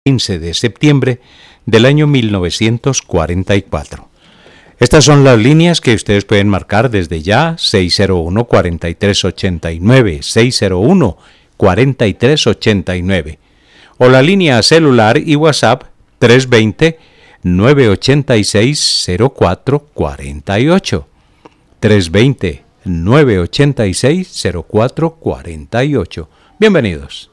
15 de septiembre del año 1944. Estas son las líneas que ustedes pueden marcar desde ya: 601-4389, 601-4389, o la línea celular y WhatsApp 320-986-0448, 320-986-0448. Bienvenidos.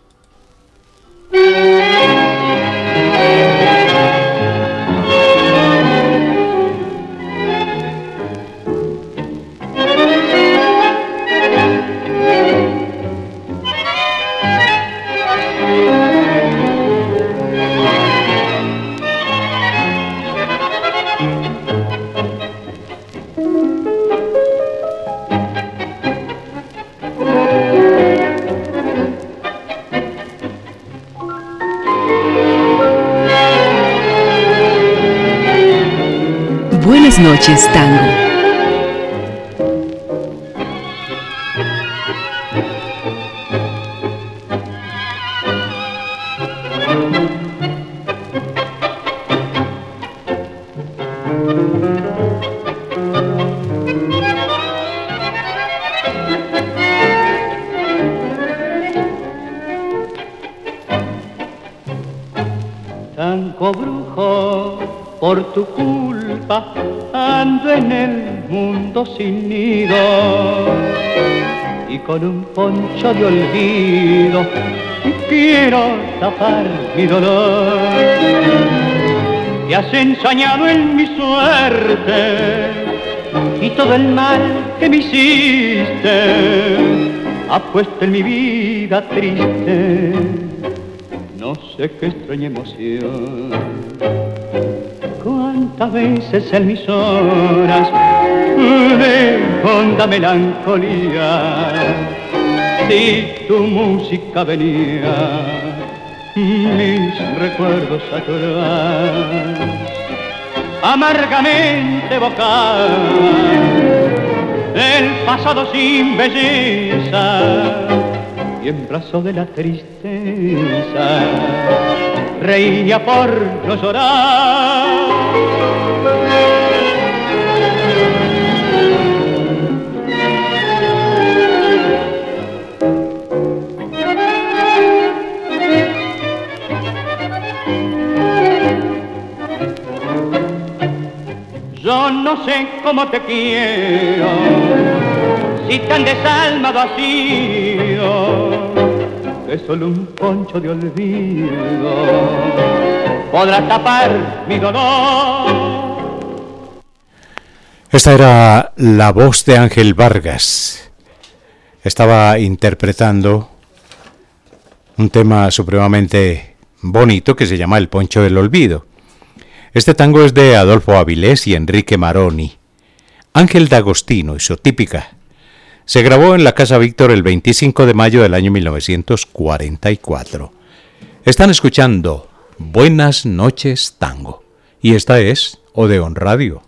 Buenas noches, tango. Tango brujo, por tu culpa ando en el mundo sin nido, y con un poncho de olvido quiero tapar mi dolor. Te has ensañado en mi suerte y todo el mal que me hiciste ha puesto en mi vida triste no sé qué extraña emoción. Cuántas veces en mis horas de honda melancolía, si tu música venía, mis recuerdos a llorar, amargamente evocar el pasado sin belleza, y en brazos de la tristeza reía por no llorar. Yo no sé cómo te quiero, si tan desalmado has sido, que solo un poncho de olvido podrá tapar mi dolor. Esta era la voz de Ángel Vargas. Estaba interpretando un tema supremamente bonito que se llama El Poncho del Olvido. Este tango es de Adolfo Avilés y Enrique Maroni. Ángel D'Agostino hizo Típica. Se grabó en la Casa Víctor el 25 de mayo del año 1944. Están escuchando Buenas noches, tango. Y esta es Odeón Radio.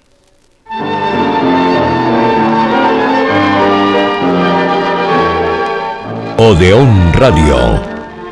Odeón Radio.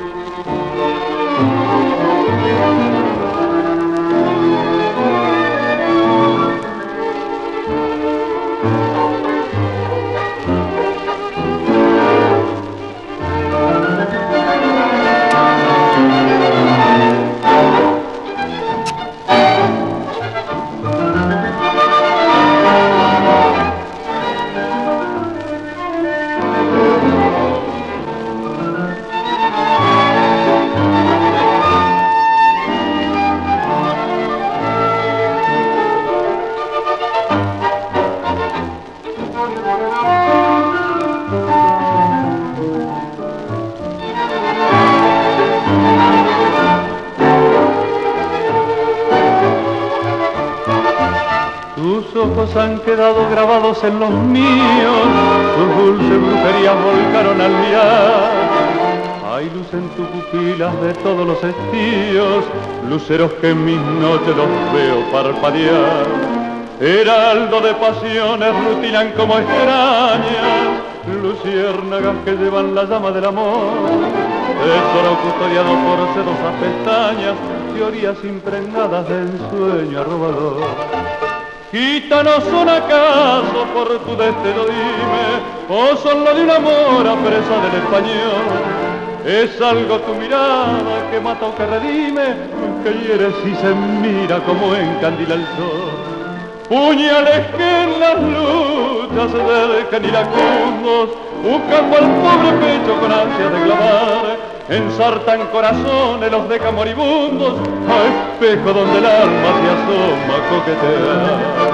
Han quedado grabados en los míos, tus dulces brujerías volcaron al mirar. Hay luz en tus pupilas de todos los estíos, luceros que en mis noches los veo parpadear. Heraldo de pasiones rutinan como extrañas, luciérnagas que llevan la llama del amor. tesoro custodiado por sedosas pestañas, teorías impregnadas de ensueño arrobador. Gitanos son acaso por tu destino, dime, o son lo de un amor a presa del español. Es algo tu mirada que mata o que redime, que hiere si se mira como encandila el sol. Puñales que en las luchas se dejan iracundos, buscando al pobre pecho con ansia de clavar, ensartan corazones, los dejan moribundos, a espejo donde el alma se asoma a coquetear.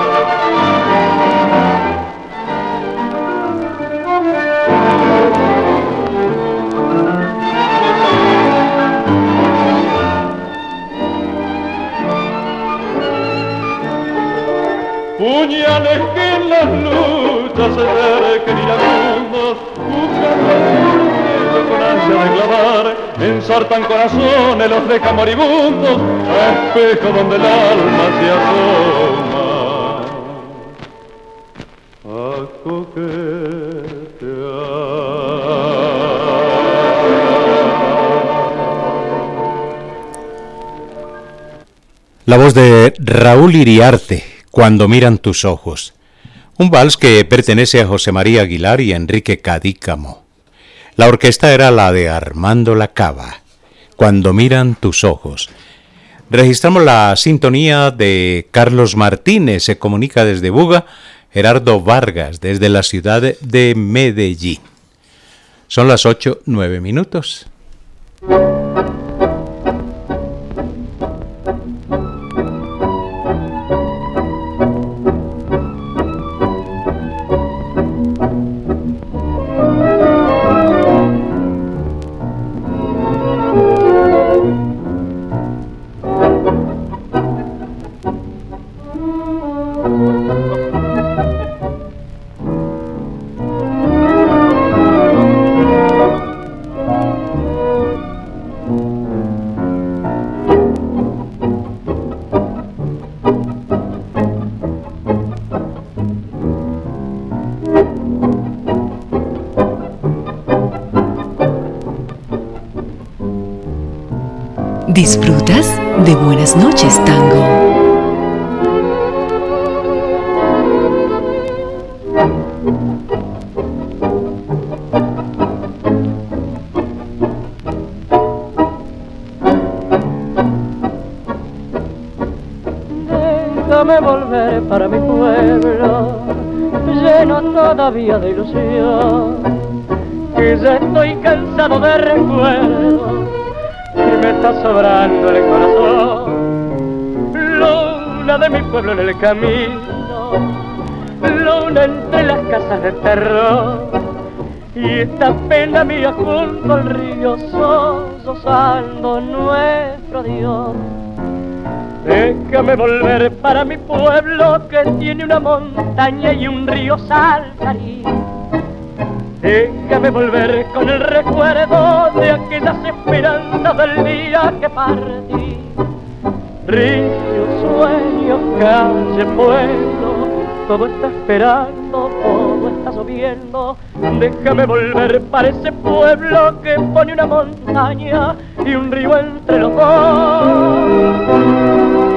Puñales que en las luchas se dejan iracundos, buscando al pobre con ansia de clavar, ensartan corazones, los dejan moribundos, a espejo donde el alma se asoma a coquetear. La voz de Raúl Iriarte, Cuando miran tus ojos. Un vals que pertenece a José María Aguilar y Enrique Cadícamo. La orquesta era la de Armando Lacava, Cuando miran tus ojos. Registramos la sintonía de Carlos Martínez, se comunica desde Buga, Gerardo Vargas desde la ciudad de Medellín. Son las 8:09. ¿Disfrutas de Buenas noches, Tango? Déjame volver para mi pueblo, lleno todavía de ilusión, que ya estoy cansado de recuerdos y me está sobrando el corazón. Luna de mi pueblo en el camino, luna entre las casas de terror, y esta pena mía junto al río, sollozando nuestro Dios. Déjame volver para mi pueblo, que tiene una montaña y un río Saltarín. Déjame volver con el recuerdo de aquellas esperanzas del día que partí. Río, sueño, calle, pueblo, todo está esperando, todo está lloviendo. Déjame volver para ese pueblo que pone una montaña y un río entre los dos.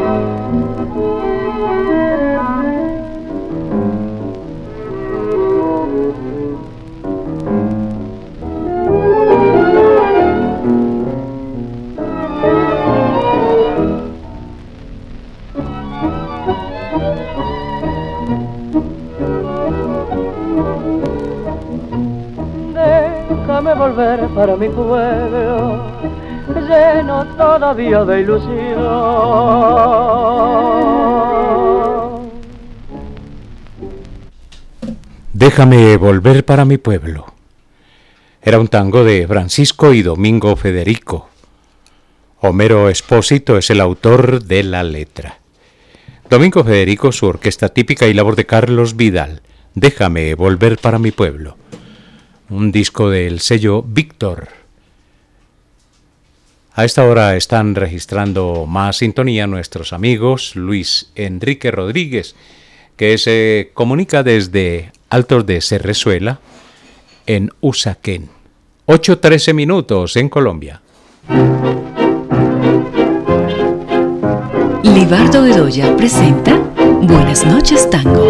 Déjame volver para mi pueblo, lleno todavía de ilusión. Déjame volver para mi pueblo. Era un tango de Francisco y Domingo Federico. Homero Espósito es el autor de la letra. Domingo Federico, su orquesta típica, y la voz de Carlos Vidal. Déjame volver para mi pueblo. Un disco del sello Víctor. A esta hora están registrando más sintonía nuestros amigos Luis Enrique Rodríguez, que se comunica desde Altos de Cerrezuela, en Usaquén, 8:13 minutos en Colombia. Libardo Bedoya presenta Buenas noches, Tango.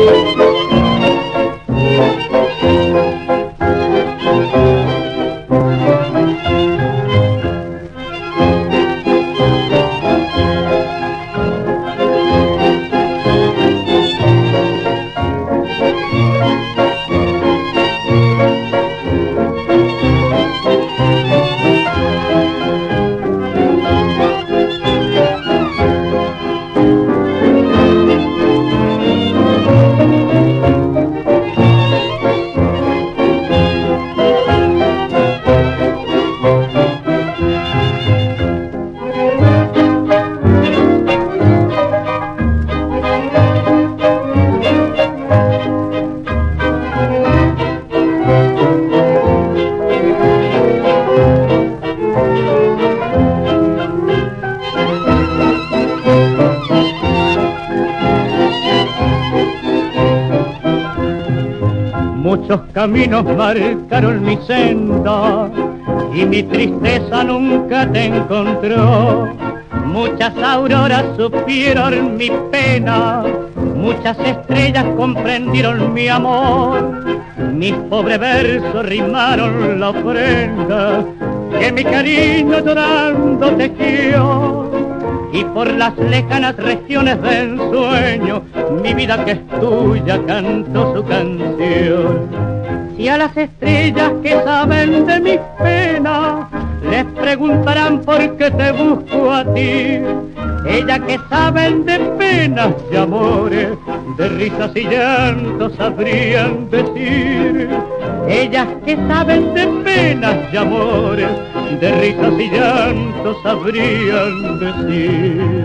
Muchos caminos marcaron mi senda y mi tristeza nunca te encontró. Muchas auroras supieron mi pena, muchas estrellas comprendieron mi amor. Mis pobres versos rimaron la ofrenda que mi cariño llorando tejió. Y por las lejanas regiones del sueño, mi vida que es tuya cantó su canción. Si a las estrellas que saben de mis penas les preguntarán por qué te busco a ti, ellas que saben de penas y amores, de risas y llantos sabrían decir. Ellas que saben de penas y amores, de risas y llantos sabrían decir.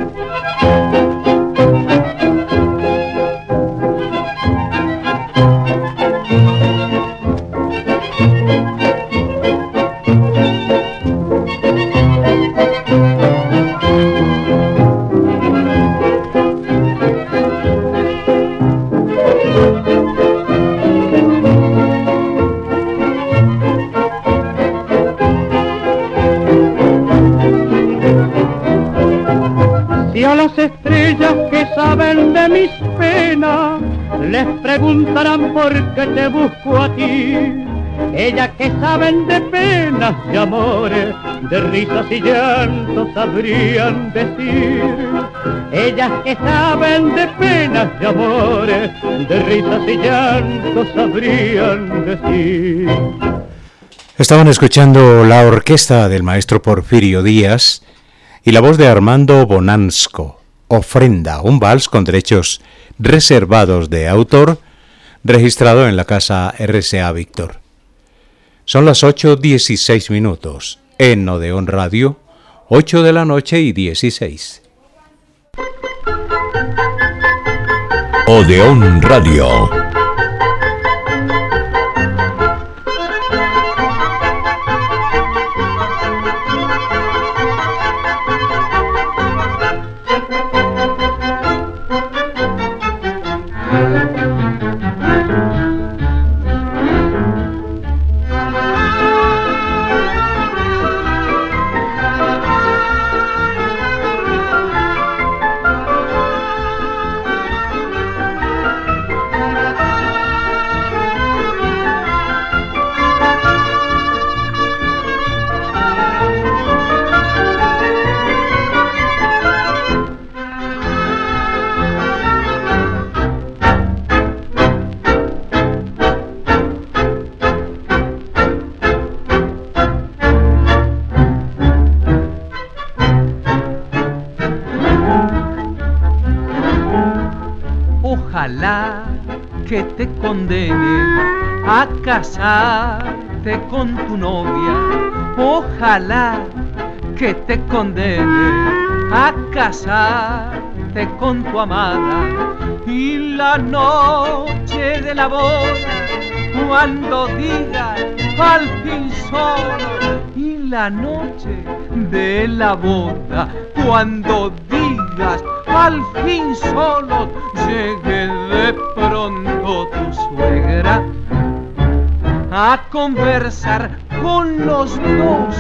Las estrellas que saben de mis penas les preguntarán por qué te busco a ti. Ellas que saben de penas y amores, de risas y llantos sabrían decir. Ellas que saben de penas y amores, de risas y llantos sabrían decir. Estaban escuchando la orquesta del maestro Porfirio Díaz y la voz de Armando Bonansco, Ofrenda, un vals con derechos reservados de autor, registrado en la casa RCA Víctor. Son las 8:16 minutos, en Odeón Radio, 8 de la noche y 16. Odeón Radio. Ojalá que te condenen a casarte con tu novia. Ojalá que te condenen a casarte con tu amada. Y la noche de la boda, cuando digas al fin solo. Y la noche de la boda, cuando digas al fin solo, llegue de pronto tu suegra a conversar con los dos.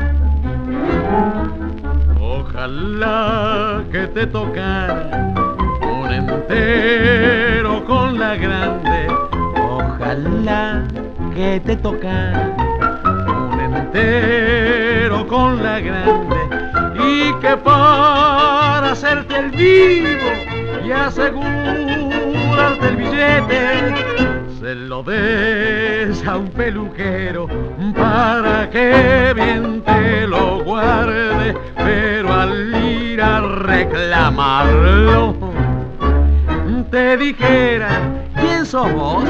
Ojalá que te tocara un entero con la grande. Ojalá que te tocara Un entero con la grande. Y que para hacerte el vivo y asegurarte el billete, se lo des a un peluquero para que bien te lo guarde. Pero al ir a reclamarlo, te dijera: ¿quién sos vos?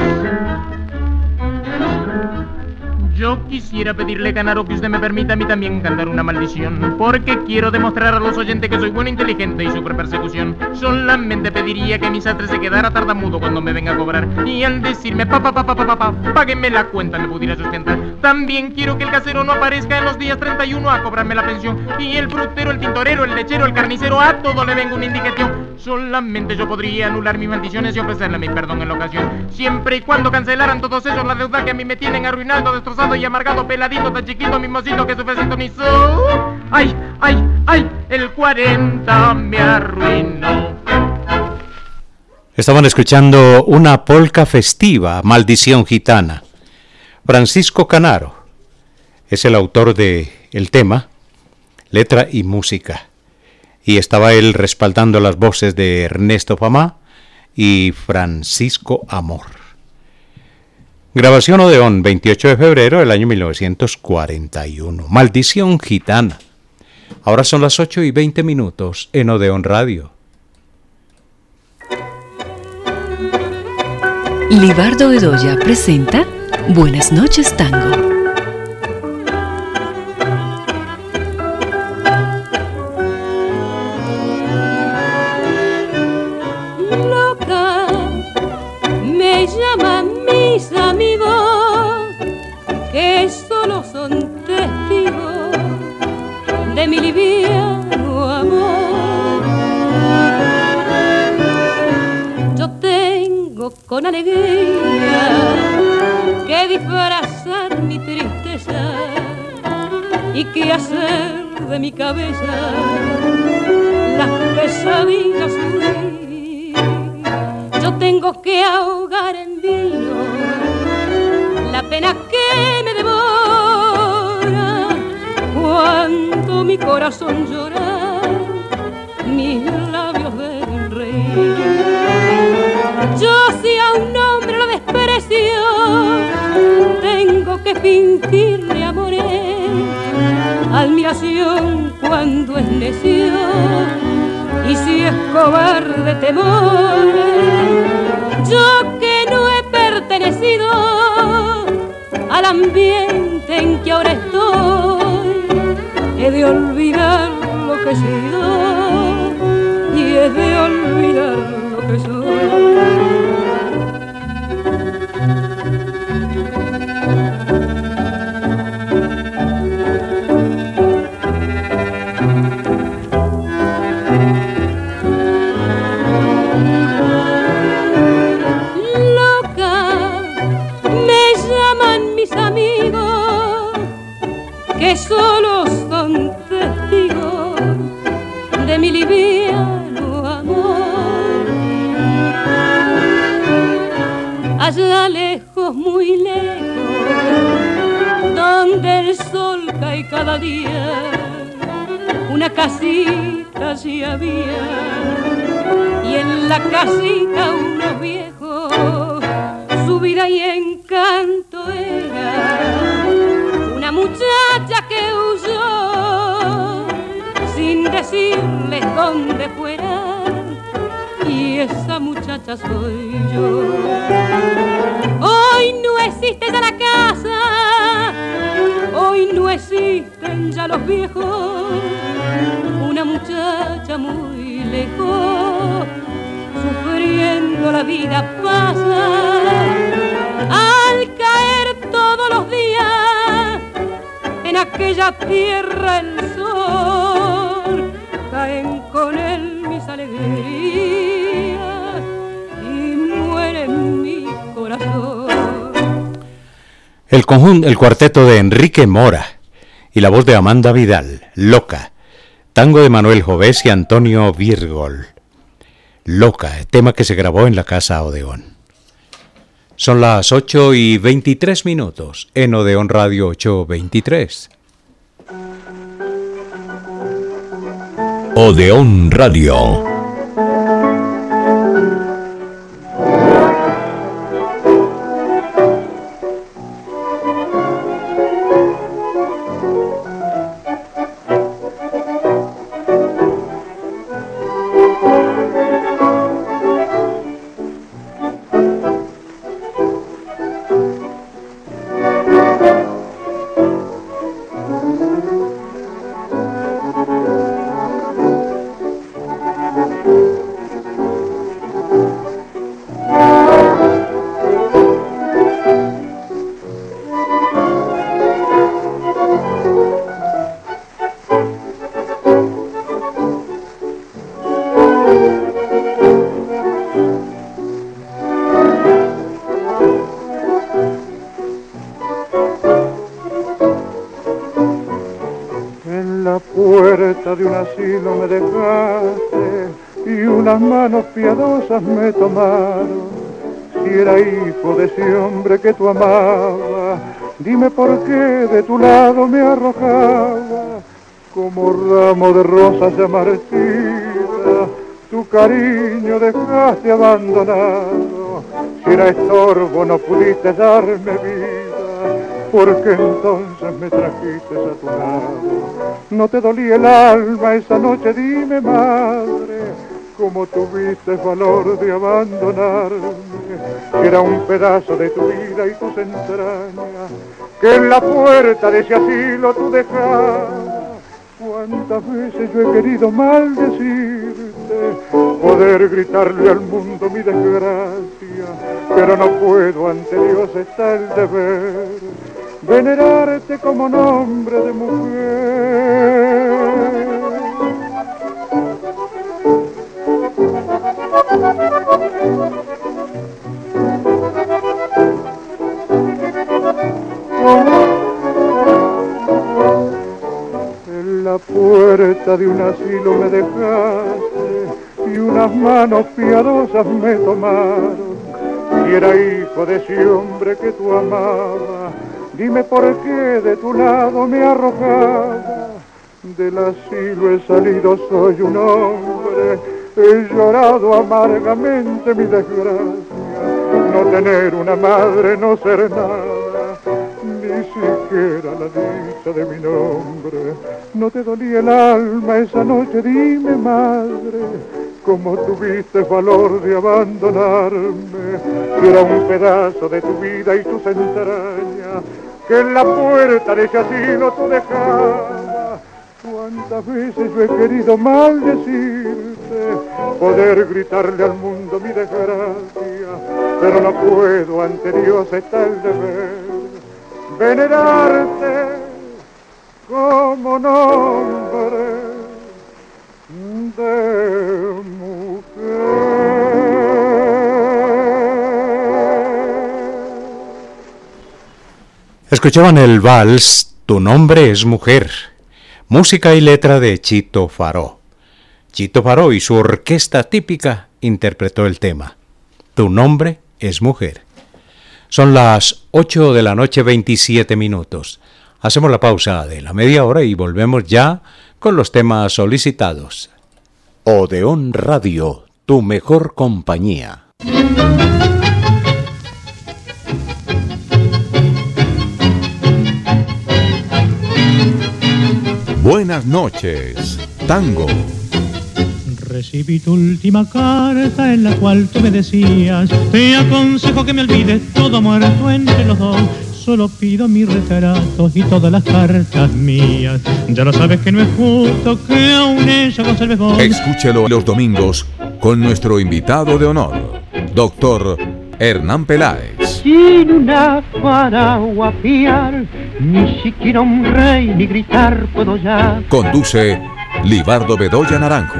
Yo quisiera pedirle, Canaro, que usted me permita a mí también cantar una maldición, porque quiero demostrar a los oyentes que soy bueno, inteligente y super persecución. Solamente pediría que mi sastre se quedara tartamudo cuando me venga a cobrar, y al decirme páguenme la cuenta me pudiera sustentar. También quiero que el casero no aparezca en los días 31 a cobrarme la pensión, y el frutero, el tintorero, el lechero, el carnicero, a todo le venga una indicación. Solamente yo podría anular mis maldiciones y ofrecerle mi perdón en la ocasión, siempre y cuando cancelaran todos esos la deuda que a mí me tienen arruinado, destrozado y amargado, peladito, tan chiquito, mimosito que sufre sintonizó. Ay, ay, ay, el 40 me arruinó. Estaban escuchando una polca festiva, Maldición Gitana. Francisco Canaro es el autor del tema, letra y música. Y estaba él respaldando las voces de Ernesto Famá y Francisco Amor. Grabación Odeón, 28 de febrero del año 1941. Maldición Gitana. Ahora son las 8:20 en Odeón Radio. Libardo Bedoya presenta Buenas noches, Tango. Loca, me llaman mis amigos, que solo son testigos de mi liviano amor. Yo tengo con alegría que disfrazar mi tristeza y que hacer de mi cabeza las pesadillas huir. Yo tengo que ahogar en vino la pena que me devora cuando mi corazón llora, mis labios deben reír. Yo si a un hombre lo desprecio, tengo que fingirle amores, admiración cuando es necio, y si es cobarde temores. Yo que no he pertenecido al ambiente en que ahora estoy, he de olvidar lo que he sido y he de olvidar lo que soy. Que solo son testigos de mi liviano amor. Allá lejos, muy lejos, donde el sol cae cada día, una casita sí había, y en la casita unos viejos, su vida y encanto era una muchacha que huyó sin decirles dónde fuera, y esa muchacha soy yo. Hoy no existe ya la casa, hoy no existen ya los viejos, una muchacha muy lejos, sufriendo la vida pasa, al caer todos los días en aquella tierra el sol, caen con él mis alegrías y muere mi corazón. El cuarteto de Enrique Mora y la voz de Amanda Vidal, Loca, tango de Manuel Jovés y Antonio Virgol. Loca, tema que se grabó en la Casa Odeón. Son las 8:23 en Odeón Radio 8:23. Odeón Radio. De un asilo me dejaste y unas manos piadosas me tomaron. Si era hijo de ese hombre que tú amabas, dime por qué de tu lado me arrojaba. Como ramo de rosas ya marchita, tu cariño dejaste abandonado. Si era estorbo no pudiste darme vida, porque entonces me trajiste a tu lado. No te dolía el alma esa noche, dime madre, cómo tuviste valor de abandonarme, que era un pedazo de tu vida y tus entrañas, que en la puerta de ese asilo tú dejabas. Cuántas veces yo he querido maldecirte, poder gritarle al mundo mi desgracia, pero no puedo, ante Dios está el deber, venerarte como nombre de mujer. En la puerta de un asilo me dejaste y unas manos piadosas me tomaron. Si era hijo de ese hombre que tú amabas, dime por qué de tu lado me arrojaba. Del asilo he salido, soy un hombre, he llorado amargamente mi desgracia. No tener una madre, no ser nada, ni siquiera la dicha de mi nombre. No te dolía el alma esa noche, dime madre, cómo tuviste valor de abandonarme, que era un pedazo de tu vida y tus entrañas, que en la puerta de ese asilo tú dejabas. Cuántas veces yo he querido maldecirte, poder gritarle al mundo mi desgracia, pero no puedo, ante Dios está el deber, venerarte como nombre de mujer. Escuchaban el vals Tu nombre es mujer, música y letra de Chito Faró. Chito Faró y su orquesta típica interpretó el tema Tu nombre es mujer. Son las 8:27. Hacemos la pausa de la media hora y volvemos ya con los temas solicitados. Odeón Radio, tu mejor compañía. Buenas noches, tango. Recibí tu última carta en la cual tú me decías: te aconsejo que me olvides todo muerto entre los dos. Solo pido mi retrato y todas las cartas mías. Ya lo sabes que no es justo que aún ella conserve vos. Escúchelo los domingos con nuestro invitado de honor, Dr. Hernán Peláez. Sin una para guapiar, ni siquiera un rey ni gritar puedo ya. Conduce Libardo Bedoya Naranjo.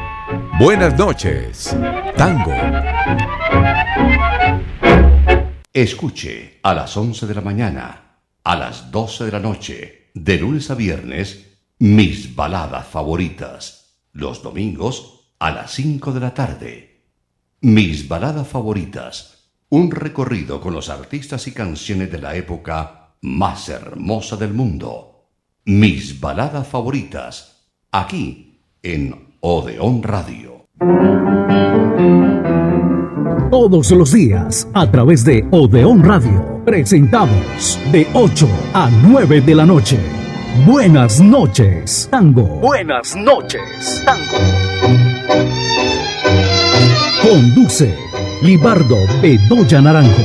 Buenas noches, tango. Escuche a las 11 de la mañana, a las 12 de la noche, de lunes a viernes, mis baladas favoritas. Los domingos a las 5 de la tarde. Mis baladas favoritas. Un recorrido con los artistas y canciones de la época más hermosa del mundo. Mis baladas favoritas. Aquí en Odeón Radio. Todos los días, a través de Odeón Radio, presentamos de 8 a 9 de la noche. Buenas noches, Tango. Buenas noches, Tango. Conduce Libardo Bedoya Naranjo.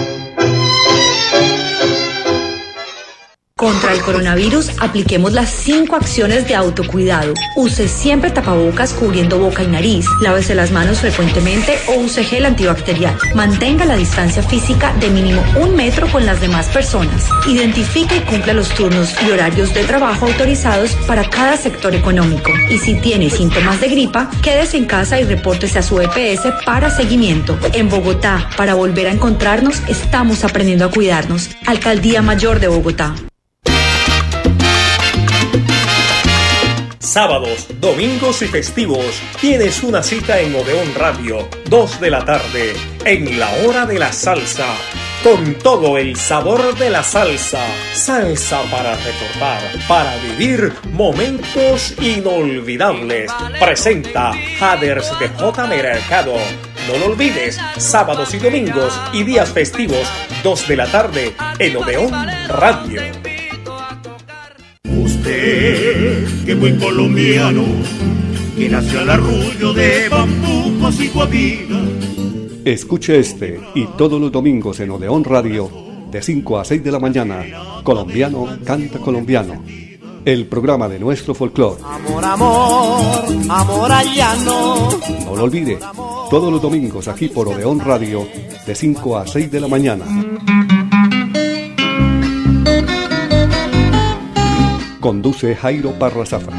Contra el coronavirus, apliquemos las 5 acciones de autocuidado. Use siempre tapabocas cubriendo boca y nariz. Lávese las manos frecuentemente o use gel antibacterial. Mantenga la distancia física de mínimo 1 metro con las demás personas. Identifique y cumpla los turnos y horarios de trabajo autorizados para cada sector económico. Y si tiene síntomas de gripa, quédese en casa y repórtese a su EPS para seguimiento. En Bogotá, para volver a encontrarnos, estamos aprendiendo a cuidarnos. Alcaldía Mayor de Bogotá. Sábados, domingos y festivos tienes una cita en Odeón Radio, 2 de la tarde, en la hora de la salsa, con todo el sabor de la salsa. Salsa para recordar, para vivir momentos inolvidables. Presenta Haders de J. Mercado. No lo olvides, sábados y domingos y días festivos, 2 de la tarde, en Odeón Radio. Usted, que buen colombiano, que nació al arrullo de bambucos y guabinas. Escuche este y todos los domingos en Odeón Radio, de 5 a 6 de la mañana, Colombiano Canta Colombiano, el programa de nuestro folclore. Amor, amor, amor al llano. No lo olvide, todos los domingos aquí por Odeón Radio, de 5 a 6 de la mañana. Conduce Jairo Parra Zafra.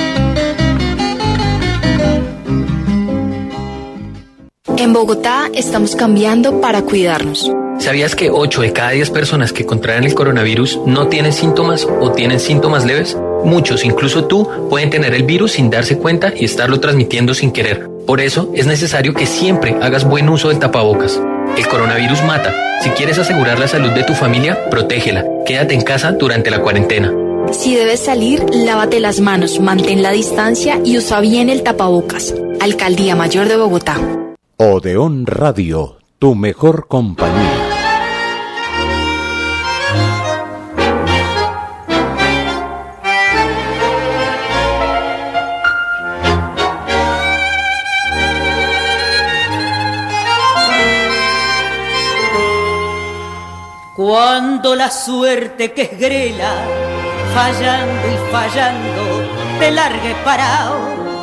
En Bogotá estamos cambiando para cuidarnos. ¿Sabías que 8 de cada 10 personas que contraen el coronavirus no tienen síntomas o tienen síntomas leves? Muchos, incluso tú, pueden tener el virus sin darse cuenta y estarlo transmitiendo sin querer. Por eso es necesario que siempre hagas buen uso del tapabocas. El coronavirus mata. Si quieres asegurar la salud de tu familia, protégela. Quédate en casa durante la cuarentena. Si debes salir, lávate las manos, mantén la distancia y usa bien el tapabocas. Alcaldía Mayor de Bogotá. Odeón Radio, tu mejor compañía. Cuando la suerte que es grela, fallando y fallando, te largue parado.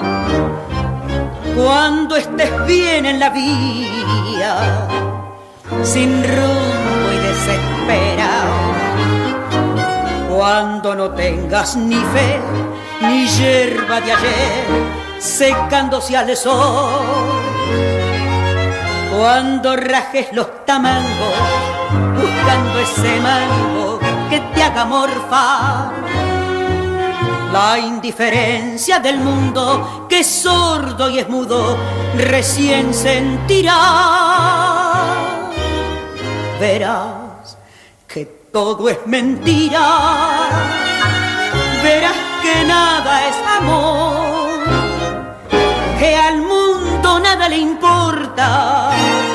Cuando estés bien en la vía, sin rumbo y desesperado. Cuando no tengas ni fe, ni hierba de ayer, secándose al sol. Cuando rajes los tamangos, buscando ese mango que te haga morfar. La indiferencia del mundo, que es sordo y es mudo, recién sentirá. Verás que todo es mentira, verás que nada es amor, que al mundo nada le importa.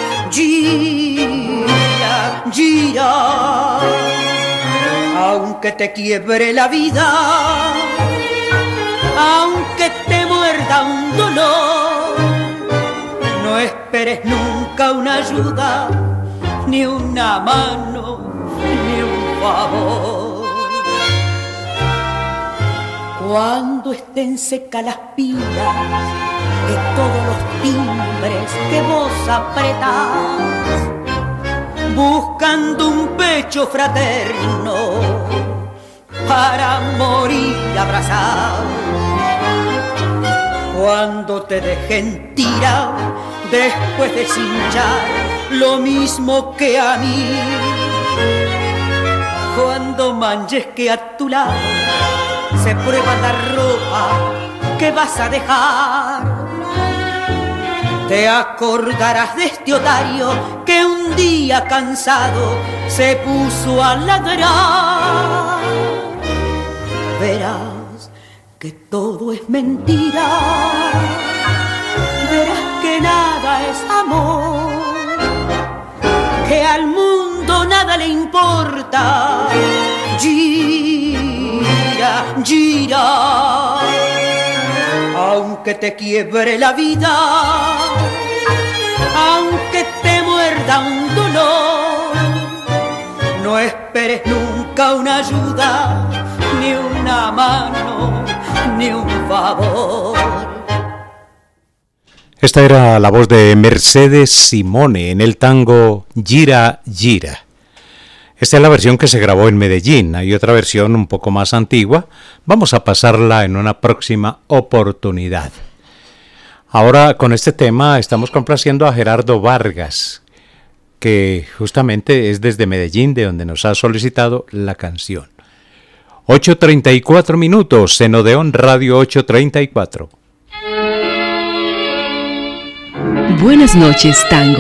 Gira, gira, aunque te quiebre la vida, aunque te muerda un dolor, no esperes nunca una ayuda, ni una mano, ni un favor. Cuando estén secas las pilas de todos los timbres que vos apretás, buscando un pecho fraterno para morir abrazado. Cuando te dejen tirado después de cinchar lo mismo que a mí. Cuando manches que a tu lado se prueba la ropa que vas a dejar, te acordarás de este otario que un día cansado se puso a ladrar. Verás que todo es mentira, verás que nada es amor, que al mundo nada le importa. Gira, gira, aunque te quiebre la vida, aunque te muerda un dolor, no esperes nunca una ayuda, ni una mano, ni un favor. Esta era la voz de Mercedes Simone en el tango Gira, gira. Esta es la versión que se grabó en Medellín. Hay otra versión un poco más antigua. Vamos a pasarla en una próxima oportunidad. Ahora con este tema estamos complaciendo a Gerardo Vargas, que justamente es desde Medellín, de donde nos ha solicitado la canción. 8:34 minutos en Odeón Radio 834. Buenas noches, tango.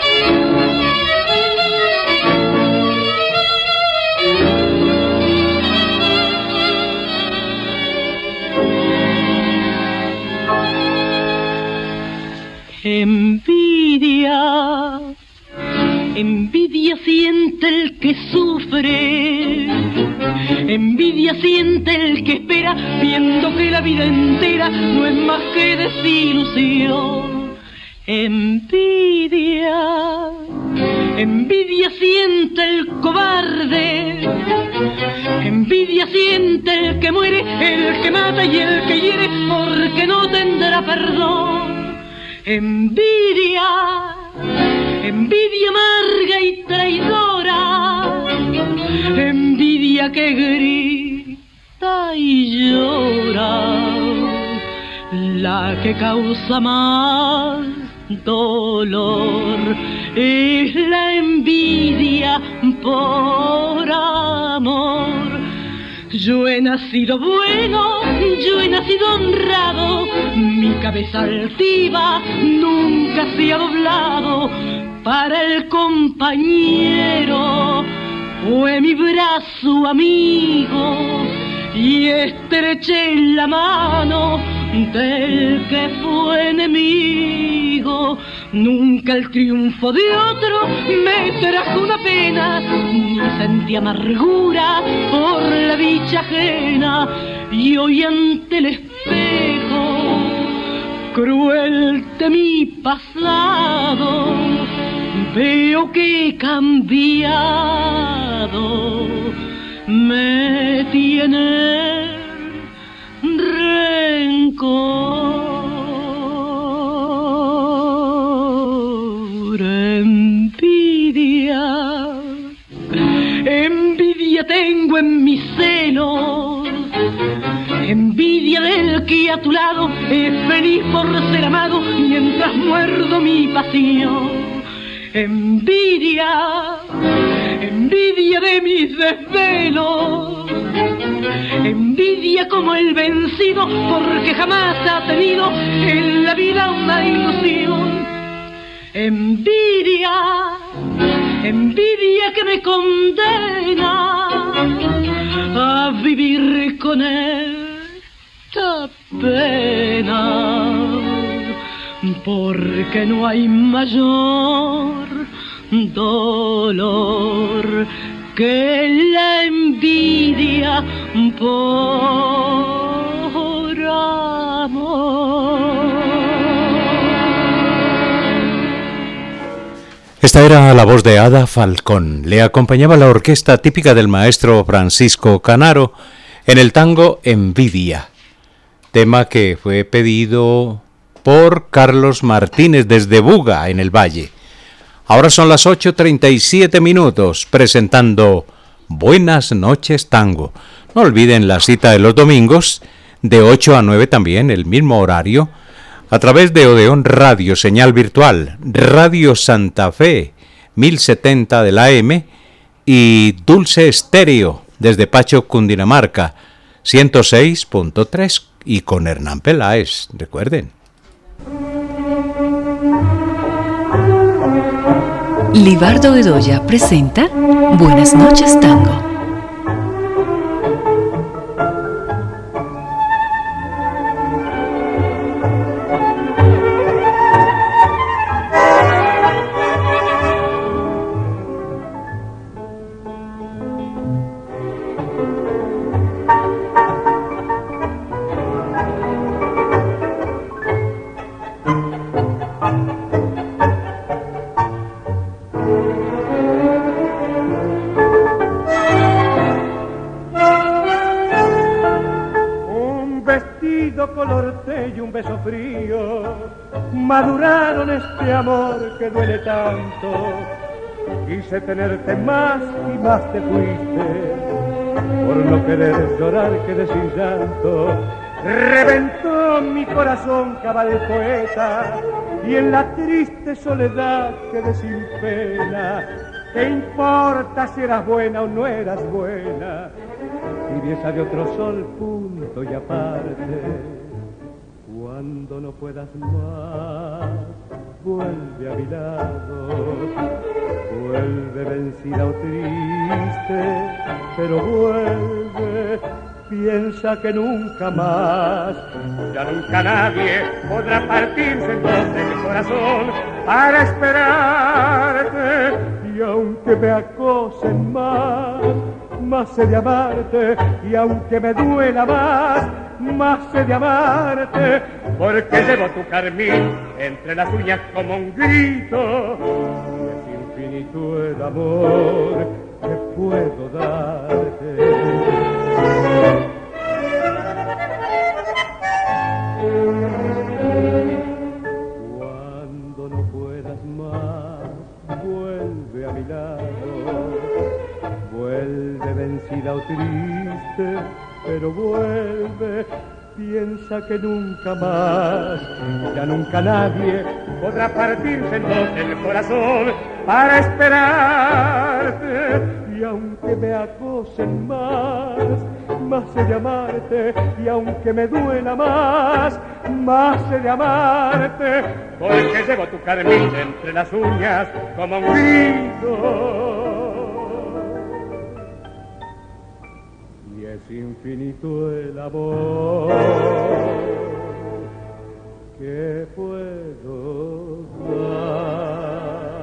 Envidia, envidia siente el que sufre, envidia siente el que espera, viendo que la vida entera no es más que desilusión. Envidia, envidia siente el cobarde, envidia siente el que muere, el que mata y el que hiere, porque no tendrá perdón. Envidia, envidia amarga y traidora, envidia que grita y llora, la que causa más dolor es la envidia por amor. Yo he nacido bueno, yo he nacido honrado, mi cabeza altiva nunca se ha doblado para el compañero. Fue mi brazo amigo y estreché la mano del que fue enemigo. Nunca el triunfo de otro me trajo una pena, ni sentí amargura por la dicha ajena. Y hoy ante el espejo cruel de mi pasado veo que he cambiado, me tiene rencor. Envidia tengo en mis celos, envidia del que a tu lado es feliz por ser amado mientras muerdo mi pasión. Envidia, envidia de mis desvelos, envidia como el vencido porque jamás ha tenido en la vida una ilusión. Envidia, envidia que me condena a vivir con esta pena, porque no hay mayor dolor que la envidia por amor. Esta era la voz de Ada Falcón. Le acompañaba la orquesta típica del maestro Francisco Canaro en el tango Envidia, tema que fue pedido por Carlos Martínez desde Buga, en el Valle. Ahora son las 8:37 minutos, presentando Buenas noches, tango. No olviden la cita de los domingos, de 8 a 9 también, el mismo horario, a través de Odeón Radio, señal virtual, Radio Santa Fe, 1070 de la AM, y Dulce Estéreo, desde Pacho, Cundinamarca, 106.3, y con Hernán Peláez, recuerden. Libardo Bedoya presenta Buenas noches, Tango. Maduraron este amor que duele tanto. Quise tenerte más y más te fuiste. Por no querer llorar quedé sin llanto. Reventó mi corazón cabal poeta. Y en la triste soledad quedé sin pena. ¿Qué importa si eras buena o no eras buena? Tibieza de otro sol, punto y aparte. Cuando no puedas más, vuelve a mi lado, vuelve vencida o triste, pero vuelve, piensa que nunca más, ya nunca nadie podrá partirse en dos del corazón para esperarte, y aunque me acosen más he de amarte, y aunque me duela más he de amarte, porque llevo tu carmín entre las uñas como un grito, y es infinito el amor que puedo darte. Cuando no puedas más, vuelve a mi lado, vuelve vencida o triste, pero vuelve, piensa que nunca más, ya nunca nadie podrá partirse en dos el corazón para esperarte, y aunque me acosen más he de amarte, y aunque me duela más he de amarte, porque llevo tu carmín entre las uñas como un grito. Es infinito el amor que puedo darte.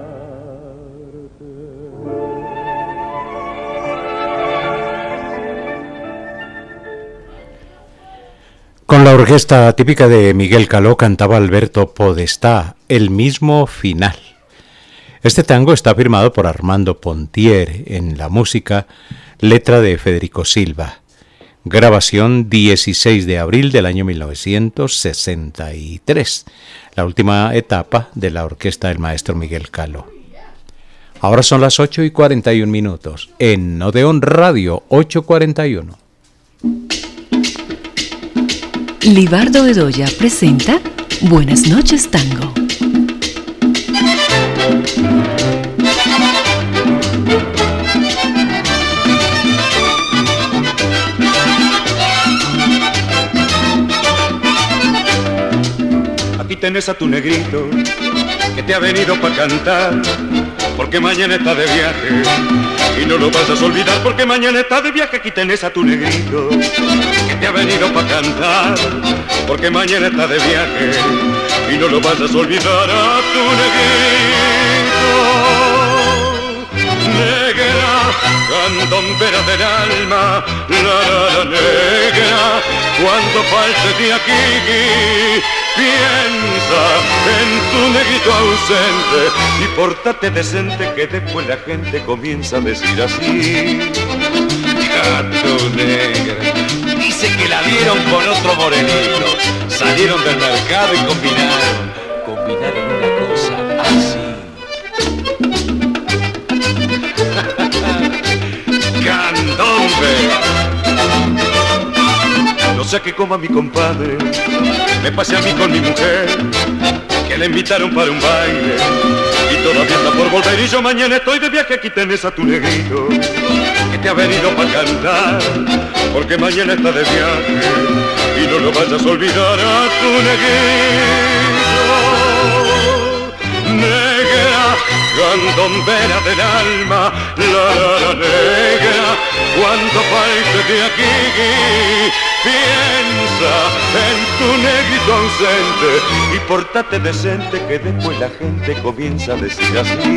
Con la orquesta típica de Miguel Caló cantaba Alberto Podestá, El mismo final. Este tango está firmado por Armando Pontier en la música, letra de Federico Silva. Grabación 16 de abril del año 1963, la última etapa de la orquesta del maestro Miguel Caló. Ahora son las 8:41 en Odeón Radio 8:41. Libardo Bedoya presenta Buenas noches, Tango. Aquí tenés a tu negrito que te ha venido para cantar, porque mañana está de viaje y no lo vas a olvidar, porque mañana está de viaje. Aquí tenés a tu negrito que te ha venido para cantar, porque mañana está de viaje y no lo vas a olvidar a tu negrito. Negra, candombera del alma, la negra, cuando faltes de aquí, piensa en tu negrito ausente y pórtate decente, que después la gente comienza a decir así. Gato negra, dice que la vieron con otro morenito, salieron del mercado y combinaron una cosa así. Candombe. Los sea que como a mi compadre me pase a mí con mi mujer, que le invitaron para un baile y todavía está por volver. Y yo mañana estoy de viaje, aquí tenés a tu negrito que te ha venido para cantar, porque mañana está de viaje y no lo vayas a olvidar a tu negrito. Negra, candombera del alma, la negra, cuando falte de aquí, piensa en tu negrito ausente y portate decente, que después la gente comienza a decir así.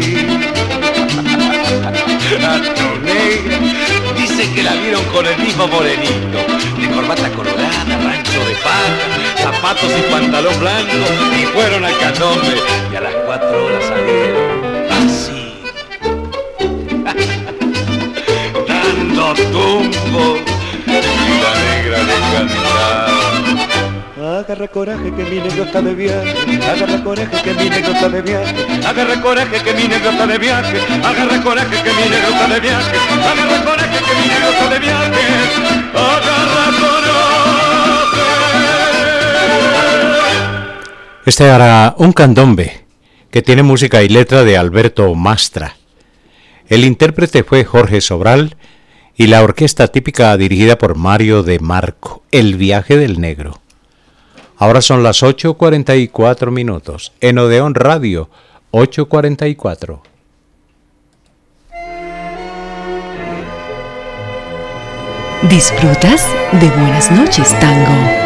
A tu negra dice que la vieron con el mismo morenito, de corbata colorada, rancho de paja, zapatos y pantalón blanco, y fueron al candombe y a las 4 horas salieron así, dando tumbo, y la negra le cantaba. Agarra coraje que mi negro está de viaje, agarra coraje que mi negro está de viaje, agarra coraje que mi negro está de viaje, agarra coraje que mi negro está de viaje, agarra coraje que mi negro está de viaje, agarra coraje. Este era un candombe que tiene música y letra de Alberto Mastra. El intérprete fue Jorge Sobral y la orquesta típica dirigida por Mario de Marco, El Viaje del Negro. Ahora son las 8:44 en Odeón Radio, 8:44. Disfrutas de Buenas Noches Tango.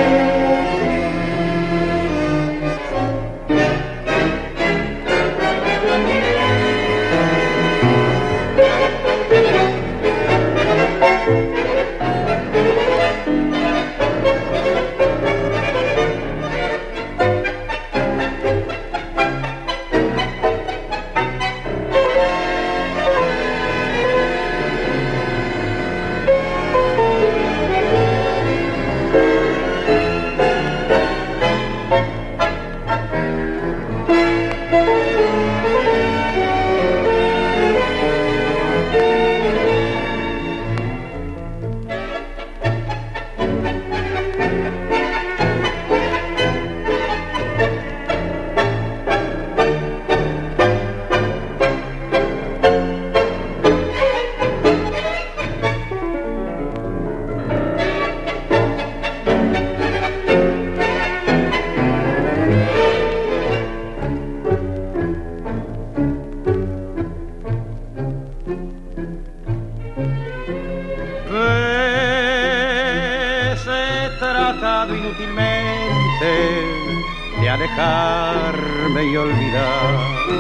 Alejarme y olvidar.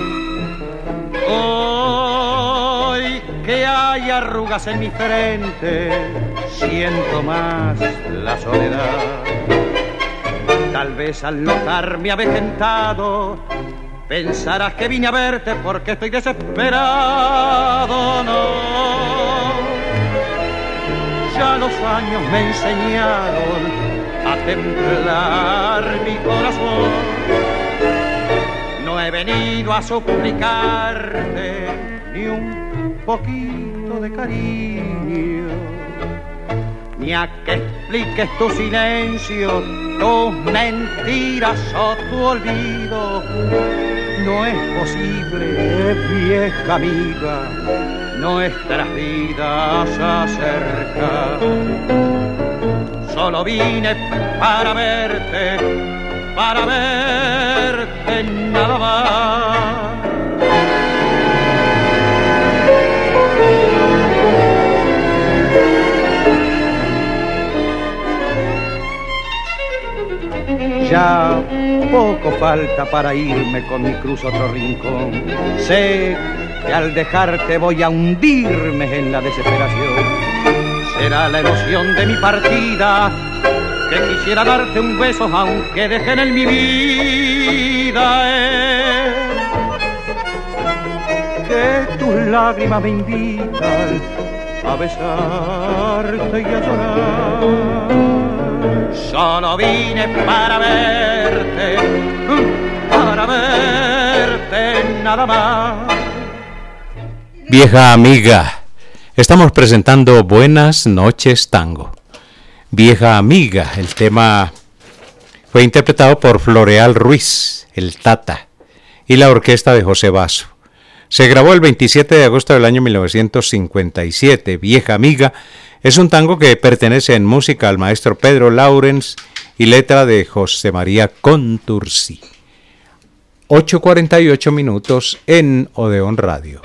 Hoy que hay arrugas en mi frente, siento más la soledad. Tal vez al notarme avejentado, pensarás que vine a verte porque estoy desesperado. No, ya los años me enseñaron a templar mi corazón. No he venido a suplicarte ni un poquito de cariño, ni a que expliques tu silencio, tus mentiras o tu olvido. No es posible, vieja amiga, nuestras vidas acercar. Solo vine para verte nada más. Ya poco falta para irme, con mi cruz otro rincón. Sé que al dejarte voy a hundirme en la desesperación. Será la emoción de mi partida, que quisiera darte un beso aunque dejen en mi vida. Que tus lágrimas me invitan a besarte y a llorar. Solo vine para verte nada más. Vieja amiga, estamos presentando Buenas Noches Tango. Vieja Amiga. El tema fue interpretado por Floreal Ruiz, el Tata, y la orquesta de José Basso. Se grabó el 27 de agosto del año 1957. Vieja Amiga es un tango que pertenece en música al maestro Pedro Laurens y letra de José María Contursi. 8:48 minutos en Odeón Radio.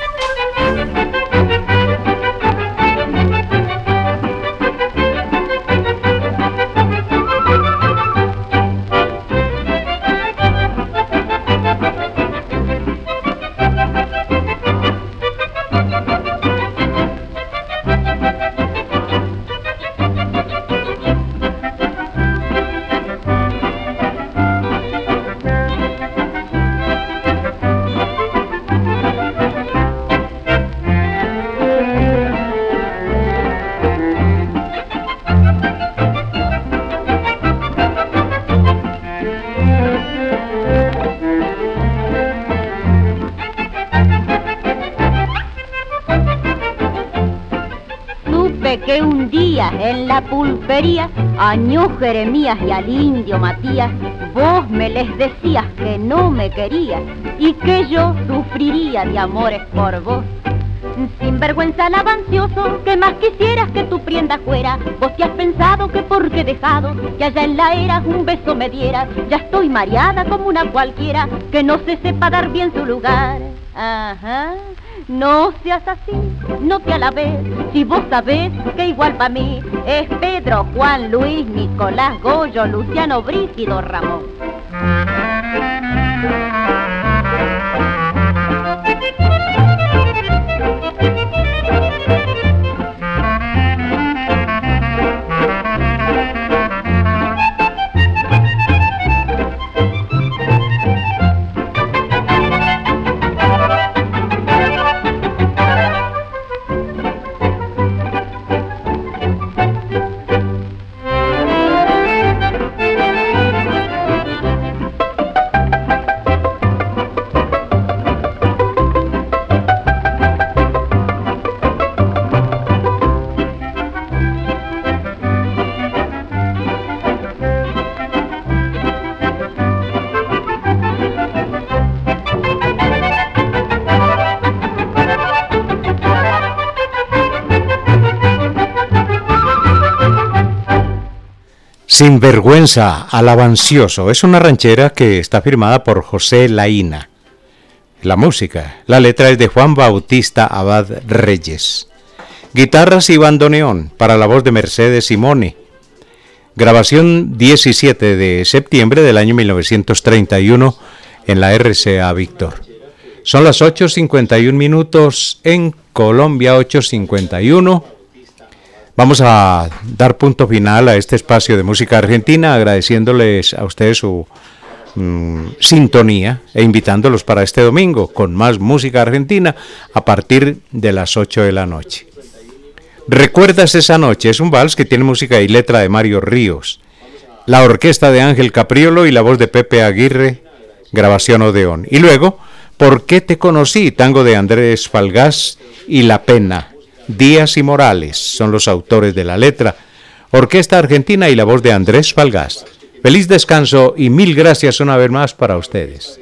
Que un día en la pulpería a Ñu Jeremías y al indio Matías vos me les decías que no me querías y que yo sufriría de amores por vos. Sin vergüenza lavancioso, que más quisieras que tu prenda fuera. Vos te has pensado que porque dejado que allá en la era un beso me dieras. Ya estoy mareada como una cualquiera que no se sepa dar bien su lugar. Ajá. No seas así, no te alabes, si vos sabés que igual para mí es Pedro, Juan, Luis, Nicolás, Goyo, Luciano, Brígido, Ramón. Sinvergüenza, alabancioso, es una ranchera que está firmada por José Laína. La música, la letra es de Juan Bautista Abad Reyes. Guitarras y bandoneón para la voz de Mercedes Simone. Grabación 17 de septiembre del año 1931 en la RCA Víctor. Son las 8:51 minutos en Colombia, 8:51. Vamos a dar punto final a este espacio de música argentina, agradeciéndoles a ustedes su sintonía e invitándolos para este domingo con más música argentina a partir de las 8 de la noche. ¿Recuerdas esa noche? Es un vals que tiene música y letra de Mario Ríos, la orquesta de Ángel Capriolo y la voz de Pepe Aguirre, grabación Odeón. Y luego, ¿Por qué te conocí? Tango de Andrés Falgás y La Pena. Díaz y Morales son los autores de la letra. Orquesta Argentina y la voz de Andrés Falgás. Feliz descanso y mil gracias una vez más para ustedes.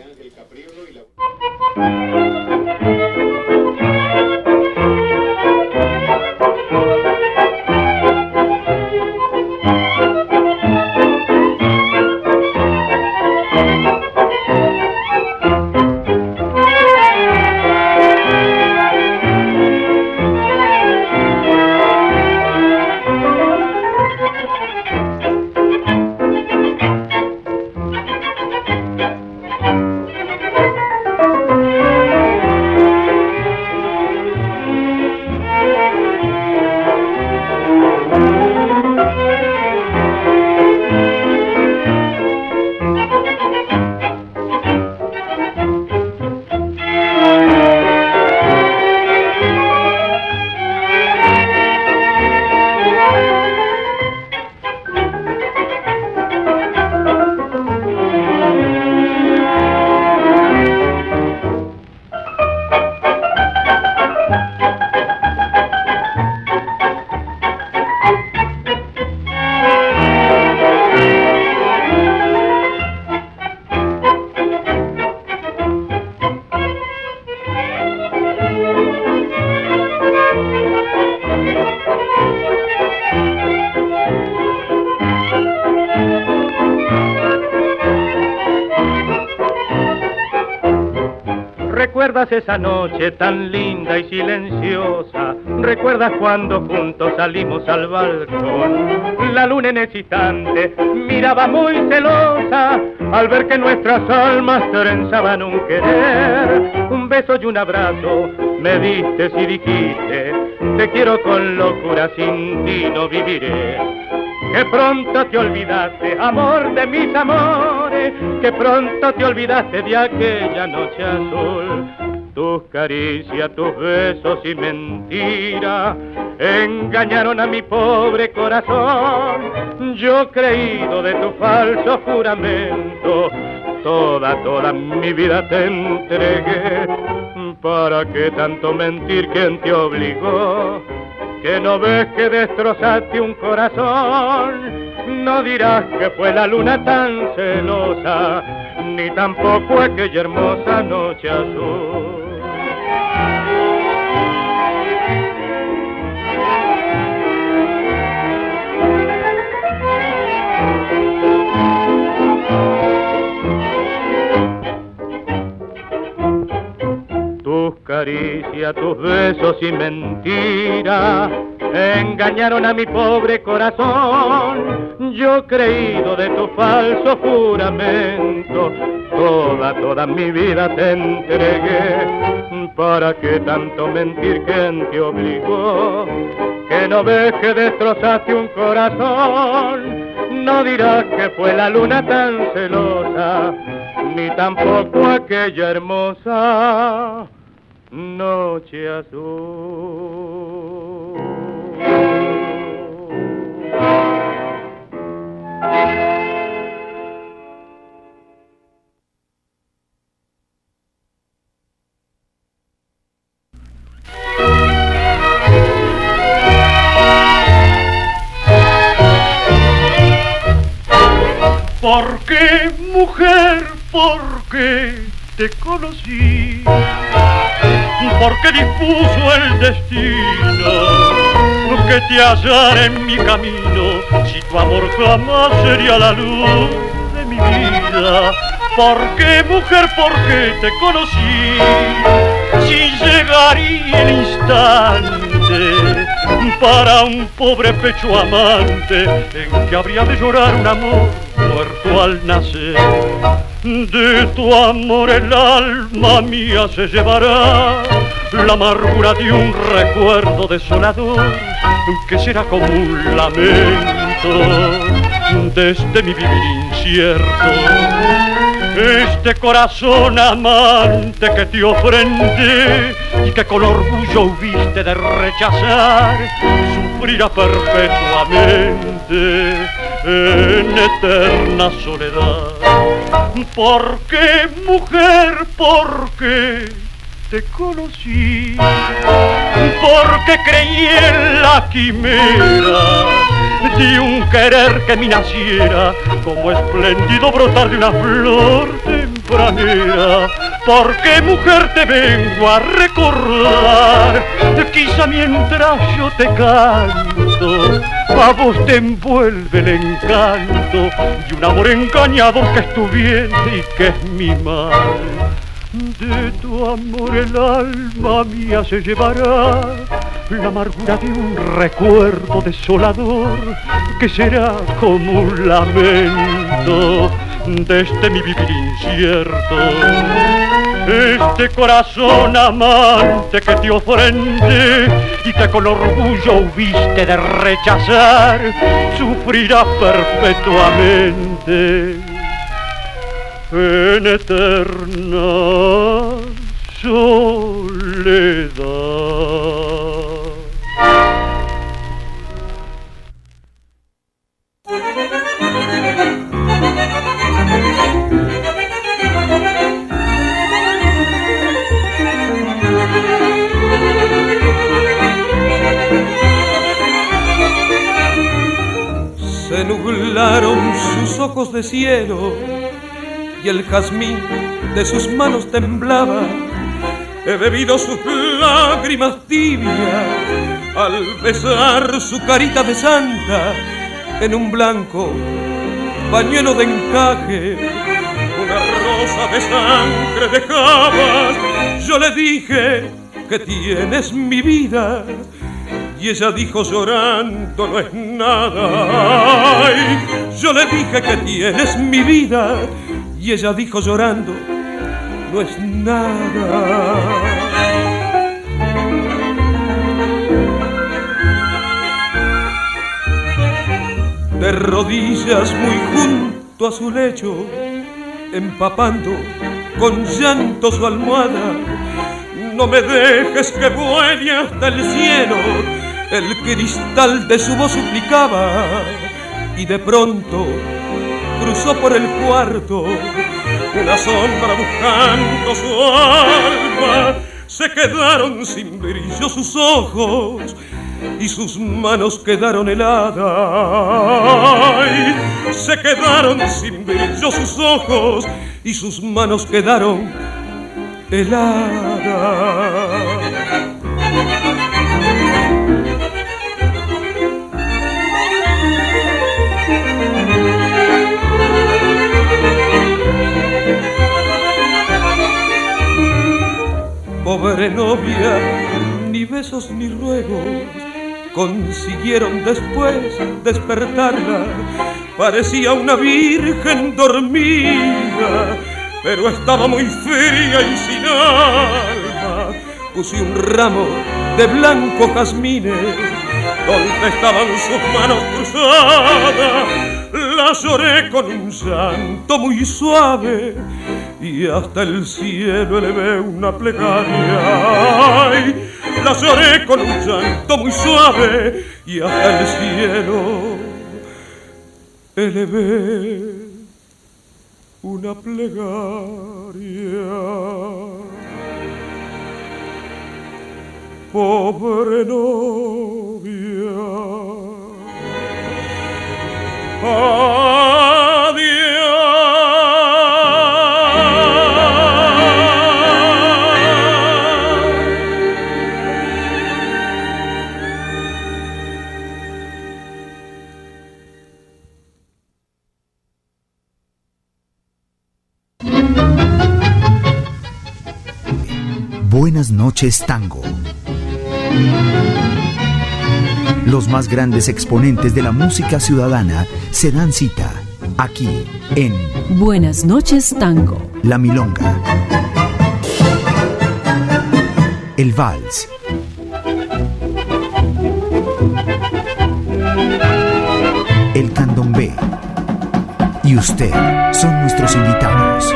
¿Recuerdas esa noche tan linda y silenciosa? ¿Recuerdas cuando juntos salimos al balcón? La luna en ese instante miraba muy celosa al ver que nuestras almas trenzaban un querer. Un beso y un abrazo me diste y dijiste: te quiero con locura, sin ti no viviré. Que pronto te olvidaste, amor de mis amores, que pronto te olvidaste de aquella noche azul. Tus caricias, tus besos y mentiras engañaron a mi pobre corazón. Yo creído de tu falso juramento, toda mi vida te entregué. ¿Para qué tanto mentir? ¿Quién te obligó? Que no ves que destrozaste un corazón. No dirás que fue la luna tan celosa, ni tampoco aquella hermosa noche azul. Tus caricias, tus besos y mentiras engañaron a mi pobre corazón. Yo creído de tu falso juramento, toda mi vida te entregué. ¿Para qué tanto mentir? ¿Quién te obligó? Que no ves que destrozaste un corazón. No dirás que fue la luna tan celosa, ni tampoco aquella hermosa noche azul. ¿Por qué, mujer? ¿Por qué te conocí? ¿Por qué dispuso el destino que te hallara en mi camino? Si tu amor jamás sería la luz de mi vida. ¿Por qué, mujer? ¿Por qué te conocí? Si llegaría el instante para un pobre pecho amante en que habría de llorar un amor muerto al nacer. De tu amor el alma mía se llevará la amargura de un recuerdo desolador que será como un lamento desde mi vivir incierto. Este corazón amante que te ofrendé y que con orgullo hubiste de rechazar, sufrirá perpetuamente en eterna soledad. ¿Por qué, mujer? ¿Por qué te conocí? Porque creí en la quimera de un querer que me naciera como espléndido brotar de una flor tempranera. ¿Por qué, mujer, te vengo a recordar? Quizá mientras yo te canto, a vos te envuelve el encanto de un amor engañador que es tu bien y que es mi mal. De tu amor el alma mía se llevará la amargura de un recuerdo desolador que será como un lamento desde mi vivir incierto. Este corazón amante que te ofrendé y que con orgullo hubiste de rechazar, sufrirá perpetuamente en eterna soledad. Se nublaron sus ojos de cielo y el jazmín de sus manos temblaba. He bebido sus lágrimas tibias al besar su carita de santa en un blanco pañuelo de encaje. Una rosa taza de sangre dejabas. Yo le dije que tienes mi vida y ella dijo llorando no es nada. Ay, yo le dije que tienes mi vida y ella dijo llorando no es nada. De rodillas muy junto a su lecho, empapando con llanto su almohada, no me dejes que vuele hasta el cielo, el cristal de su voz suplicaba, y de pronto cruzó por el cuarto una sombra buscando su alma. Se quedaron sin brillo sus ojos y sus manos quedaron heladas. Ay, se quedaron sin brillo sus ojos y sus manos quedaron heladas. Pobre novia, ni besos ni ruegos consiguieron después despertarla. Parecía una virgen dormida, pero estaba muy fría y sin alma. Puse un ramo de blanco jazmines donde estaban sus manos cruzadas. La lloré con un llanto muy suave y hasta el cielo elevé una plegaria. Ay, la lloré con un llanto muy suave y hasta el cielo elevé una plegaria. Pobre novia, adiós. Buenas noches, Tango. Los más grandes exponentes de la música ciudadana se dan cita aquí en Buenas noches, Tango. La milonga, el vals, el candombe y usted son nuestros invitados.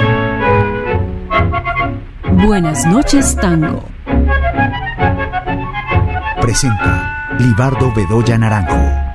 Buenas noches, Tango. Presenta Libardo Bedoya Naranjo.